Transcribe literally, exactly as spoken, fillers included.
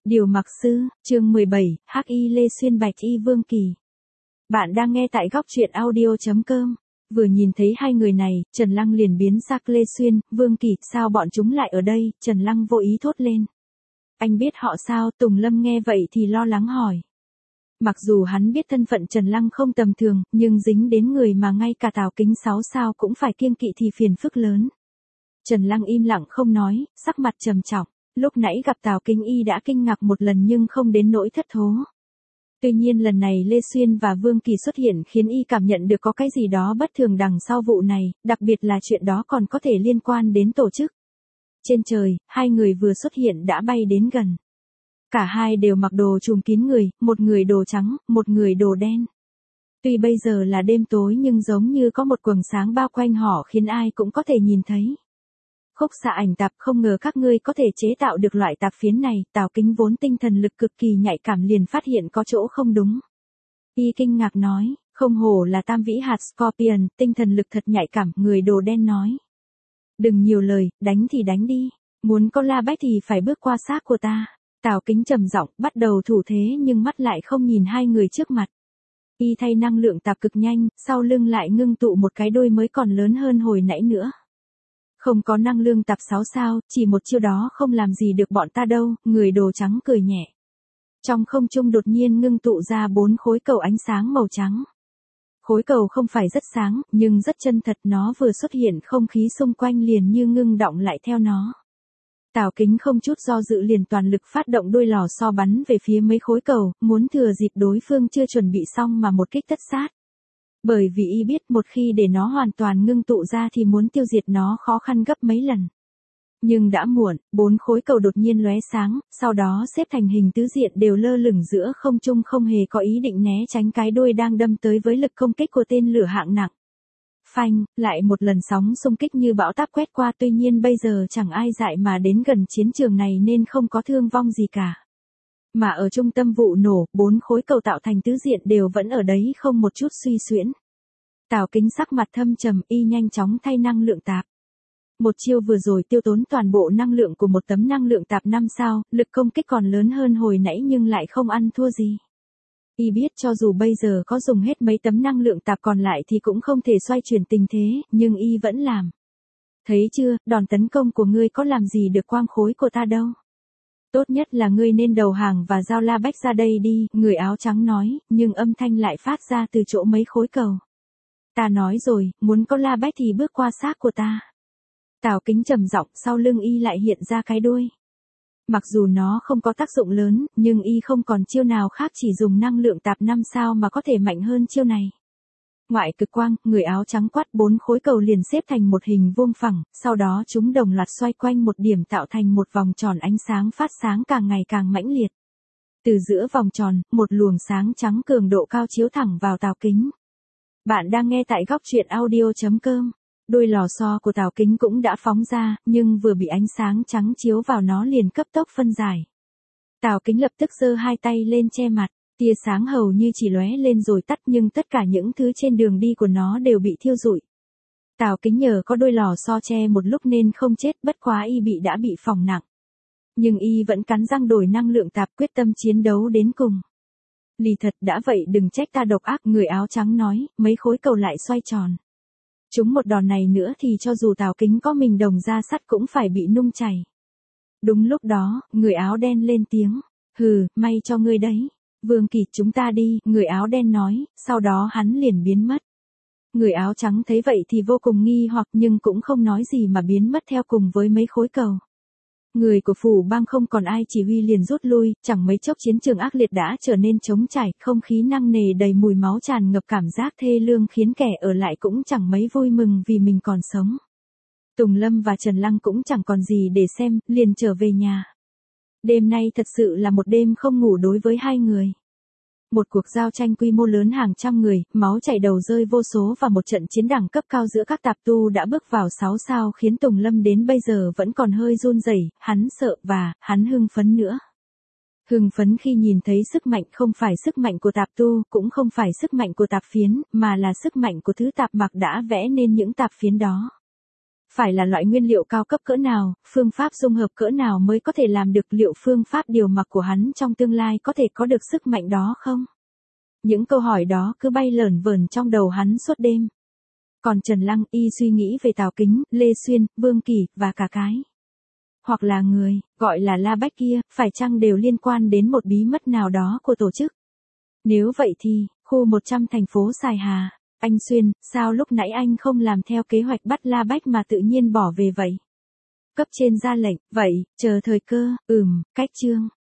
Điều mặc sư, chương mười bảy, Hắc Y Lê Xuyên Bạch Y Vương Kỳ. Bạn đang nghe tại góc truyện audio chấm com. Vừa nhìn thấy hai người này, Trần Lăng liền biến sắc. Lê Xuyên, Vương Kỳ, sao bọn chúng lại ở đây? Trần Lăng vô ý thốt lên. Anh biết họ sao? Tùng Lâm nghe vậy thì lo lắng hỏi. Mặc dù hắn biết thân phận Trần Lăng không tầm thường, nhưng dính đến người mà ngay cả Tào Kính sáu sao cũng phải kiêng kỵ thì phiền phức lớn. Trần Lăng im lặng không nói, sắc mặt trầm trọng. Lúc nãy gặp Tào Kính y đã kinh ngạc một lần nhưng không đến nỗi thất thố. Tuy nhiên lần này Lê Xuyên và Vương Kỳ xuất hiện khiến y cảm nhận được có cái gì đó bất thường đằng sau vụ này, đặc biệt là chuyện đó còn có thể liên quan đến tổ chức. Trên trời, hai người vừa xuất hiện đã bay đến gần. Cả hai đều mặc đồ trùm kín người, một người đồ trắng, một người đồ đen. Tuy bây giờ là đêm tối nhưng giống như có một quầng sáng bao quanh họ khiến ai cũng có thể nhìn thấy. Khúc xạ ảnh tạp, không ngờ các ngươi có thể chế tạo được loại tạp phiến này. Tào Kính vốn tinh thần lực cực kỳ nhạy cảm liền phát hiện có chỗ không đúng. Y kinh ngạc nói, không hổ là tam vĩ hạt Scorpion, tinh thần lực thật nhạy cảm. Người đồ đen nói, đừng nhiều lời, đánh thì đánh đi, muốn có la bách thì phải bước qua xác của ta. Tào Kính trầm giọng, bắt đầu thủ thế nhưng mắt lại không nhìn hai người trước mặt. Y thay năng lượng tạp cực nhanh, sau lưng lại ngưng tụ một cái đuôi mới còn lớn hơn hồi nãy nữa. Không có năng lượng tạp sáu sao, chỉ một chiêu đó không làm gì được bọn ta đâu. Người đồ trắng cười nhẹ. Trong không trung đột nhiên ngưng tụ ra bốn khối cầu ánh sáng màu trắng. Khối cầu không phải rất sáng, nhưng rất chân thật. Nó vừa xuất hiện không khí xung quanh liền như ngưng động lại theo nó. Tào Kính không chút do dự liền toàn lực phát động đuôi lò xo bắn về phía mấy khối cầu, muốn thừa dịp đối phương chưa chuẩn bị xong mà một kích tất sát. Bởi vì y biết một khi để nó hoàn toàn ngưng tụ ra thì muốn tiêu diệt nó khó khăn gấp mấy lần. Nhưng đã muộn, bốn khối cầu đột nhiên lóe sáng, sau đó xếp thành hình tứ diện đều lơ lửng giữa không trung, không hề có ý định né tránh cái đuôi đang đâm tới với lực công kích của tên lửa hạng nặng. Phanh, lại một lần sóng xung kích như bão táp quét qua, tuy nhiên bây giờ chẳng ai dại mà đến gần chiến trường này nên không có thương vong gì cả. Mà ở trung tâm vụ nổ, bốn khối cầu tạo thành tứ diện đều vẫn ở đấy không một chút suy xuyễn. Tào Kính sắc mặt thâm trầm, y nhanh chóng thay năng lượng tạp. Một chiêu vừa rồi tiêu tốn toàn bộ năng lượng của một tấm năng lượng tạp năm sao, lực công kích còn lớn hơn hồi nãy nhưng lại không ăn thua gì. Y biết cho dù bây giờ có dùng hết mấy tấm năng lượng tạp còn lại thì cũng không thể xoay chuyển tình thế, nhưng y vẫn làm. Thấy chưa, đòn tấn công của ngươi có làm gì được quang khối của ta đâu. Tốt nhất là ngươi nên đầu hàng và giao la bách ra đây đi, người áo trắng nói, nhưng âm thanh lại phát ra từ chỗ mấy khối cầu. Ta nói rồi, muốn có la bách thì bước qua xác của ta. Tào Kính trầm giọng, sau lưng y lại hiện ra cái đuôi. Mặc dù nó không có tác dụng lớn, nhưng y không còn chiêu nào khác, chỉ dùng năng lượng tạp năm sao mà có thể mạnh hơn chiêu này. Ngoại cực quang, người áo trắng quát, bốn khối cầu liền xếp thành một hình vuông phẳng, sau đó chúng đồng loạt xoay quanh một điểm tạo thành một vòng tròn ánh sáng phát sáng càng ngày càng mãnh liệt. Từ giữa vòng tròn, một luồng sáng trắng cường độ cao chiếu thẳng vào Tào Kính. Bạn đang nghe tại góc truyện audio chấm com. Đuôi lò xo của Tào Kính cũng đã phóng ra, nhưng vừa bị ánh sáng trắng chiếu vào nó liền cấp tốc phân giải. Tào Kính lập tức giơ hai tay lên che mặt, tia sáng hầu như chỉ lóe lên rồi tắt, nhưng tất cả những thứ trên đường đi của nó đều bị thiêu rụi. Tào Kính nhờ có đuôi lò xo che một lúc nên không chết, bất quá y bị đã bị phỏng nặng. Nhưng y vẫn cắn răng đổi năng lượng tạp, quyết tâm chiến đấu đến cùng. Lì thật, đã vậy đừng trách ta độc ác, người áo trắng nói, mấy khối cầu lại xoay tròn. Chúng một đòn này nữa thì cho dù Tào Kính có mình đồng da sắt cũng phải bị nung chảy. Đúng lúc đó, người áo đen lên tiếng, hừ, may cho ngươi đấy. Vương Kỳ, chúng ta đi, người áo đen nói, sau đó hắn liền biến mất. Người áo trắng thấy vậy thì vô cùng nghi hoặc nhưng cũng không nói gì mà biến mất theo cùng với mấy khối cầu. Người của phủ bang không còn ai chỉ huy liền rút lui, chẳng mấy chốc chiến trường ác liệt đã trở nên trống trải, không khí nặng nề đầy mùi máu tràn ngập, cảm giác thê lương khiến kẻ ở lại cũng chẳng mấy vui mừng vì mình còn sống. Tùng Lâm và Trần Lăng cũng chẳng còn gì để xem, liền trở về nhà. Đêm nay thật sự là một đêm không ngủ đối với hai người. Một cuộc giao tranh quy mô lớn hàng trăm người, máu chảy đầu rơi vô số và một trận chiến đẳng cấp cao giữa các tạp tu đã bước vào sáu sao khiến Tùng Lâm đến bây giờ vẫn còn hơi run rẩy, hắn sợ và, hắn hưng phấn nữa. Hưng phấn khi nhìn thấy sức mạnh không phải sức mạnh của tạp tu, cũng không phải sức mạnh của tạp phiến, mà là sức mạnh của thứ tạp mặc đã vẽ nên những tạp phiến đó. Phải là loại nguyên liệu cao cấp cỡ nào, phương pháp dung hợp cỡ nào mới có thể làm được, liệu phương pháp điều mặc của hắn trong tương lai có thể có được sức mạnh đó không? Những câu hỏi đó cứ bay lởn vởn trong đầu hắn suốt đêm. Còn Trần Lăng, y suy nghĩ về Tào Kính, Lê Xuyên, Vương Kỳ, và cả cái. Hoặc là người, gọi là La Bách kia, phải chăng đều liên quan đến một bí mật nào đó của tổ chức? Nếu vậy thì, khu một trăm thành phố Sài Hà, anh Xuyên, sao lúc nãy anh không làm theo kế hoạch bắt La Bách mà tự nhiên bỏ về vậy? Cấp trên ra lệnh, vậy, chờ thời cơ, ừm, cách chương.